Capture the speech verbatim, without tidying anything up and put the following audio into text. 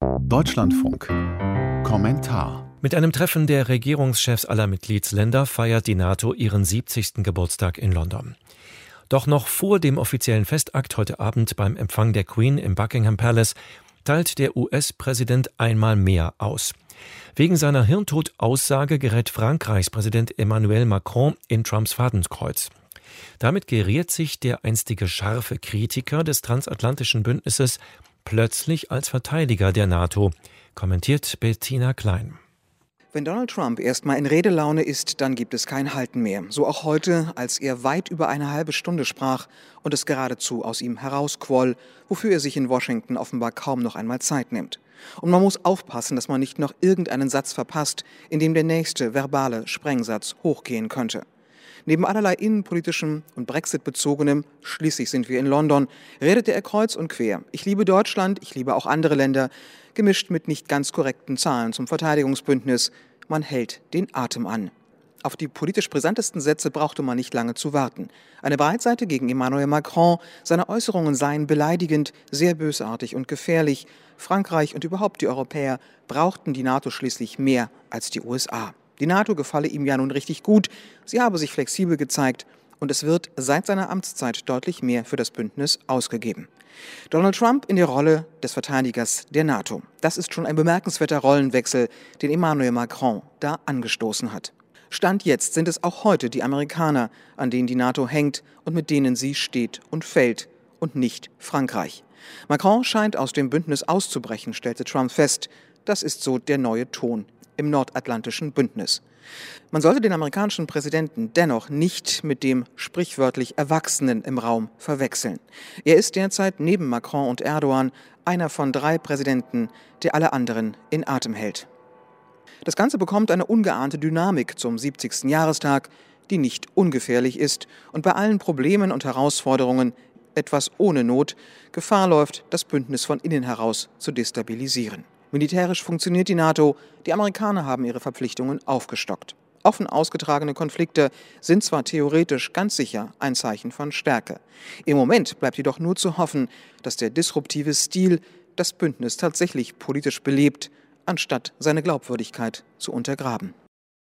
Deutschlandfunk. Kommentar. Mit einem Treffen der Regierungschefs aller Mitgliedsländer feiert die NATO ihren siebzigsten Geburtstag in London. Doch noch vor dem offiziellen Festakt heute Abend beim Empfang der Queen im Buckingham Palace teilt der U S-Präsident einmal mehr aus. Wegen seiner Hirntod-Aussage gerät Frankreichs Präsident Emmanuel Macron in Trumps Fadenkreuz. Damit geriert sich der einstige scharfe Kritiker des transatlantischen Bündnisses plötzlich als Verteidiger der NATO, kommentiert Bettina Klein. Wenn Donald Trump erstmal in Redelaune ist, dann gibt es kein Halten mehr. So auch heute, als er weit über eine halbe Stunde sprach und es geradezu aus ihm herausquoll, wofür er sich in Washington offenbar kaum noch einmal Zeit nimmt. Und man muss aufpassen, dass man nicht noch irgendeinen Satz verpasst, in dem der nächste verbale Sprengsatz hochgehen könnte. Neben allerlei innenpolitischem und Brexit-bezogenem, schließlich sind wir in London, redete er kreuz und quer. Ich liebe Deutschland, ich liebe auch andere Länder, gemischt mit nicht ganz korrekten Zahlen zum Verteidigungsbündnis. Man hält den Atem an. Auf die politisch brisantesten Sätze brauchte man nicht lange zu warten. Eine Breitseite gegen Emmanuel Macron, seine Äußerungen seien beleidigend, sehr bösartig und gefährlich. Frankreich und überhaupt die Europäer brauchten die NATO schließlich mehr als die U S A. Die NATO gefalle ihm ja nun richtig gut, sie habe sich flexibel gezeigt und es wird seit seiner Amtszeit deutlich mehr für das Bündnis ausgegeben. Donald Trump in der Rolle des Verteidigers der NATO. Das ist schon ein bemerkenswerter Rollenwechsel, den Emmanuel Macron da angestoßen hat. Stand jetzt sind es auch heute die Amerikaner, an denen die NATO hängt und mit denen sie steht und fällt und nicht Frankreich. Macron scheint aus dem Bündnis auszubrechen, stellte Trump fest. Das ist so der neue Ton im nordatlantischen Bündnis. Man sollte den amerikanischen Präsidenten dennoch nicht mit dem sprichwörtlich Erwachsenen im Raum verwechseln. Er ist derzeit neben Macron und Erdogan einer von drei Präsidenten, der alle anderen in Atem hält. Das Ganze bekommt eine ungeahnte Dynamik zum siebzigsten Jahrestag, die nicht ungefährlich ist und bei allen Problemen und Herausforderungen etwas ohne Not Gefahr läuft, das Bündnis von innen heraus zu destabilisieren. Militärisch funktioniert die NATO, die Amerikaner haben ihre Verpflichtungen aufgestockt. Offen ausgetragene Konflikte sind zwar theoretisch ganz sicher ein Zeichen von Stärke. Im Moment bleibt jedoch nur zu hoffen, dass der disruptive Stil das Bündnis tatsächlich politisch belebt, anstatt seine Glaubwürdigkeit zu untergraben.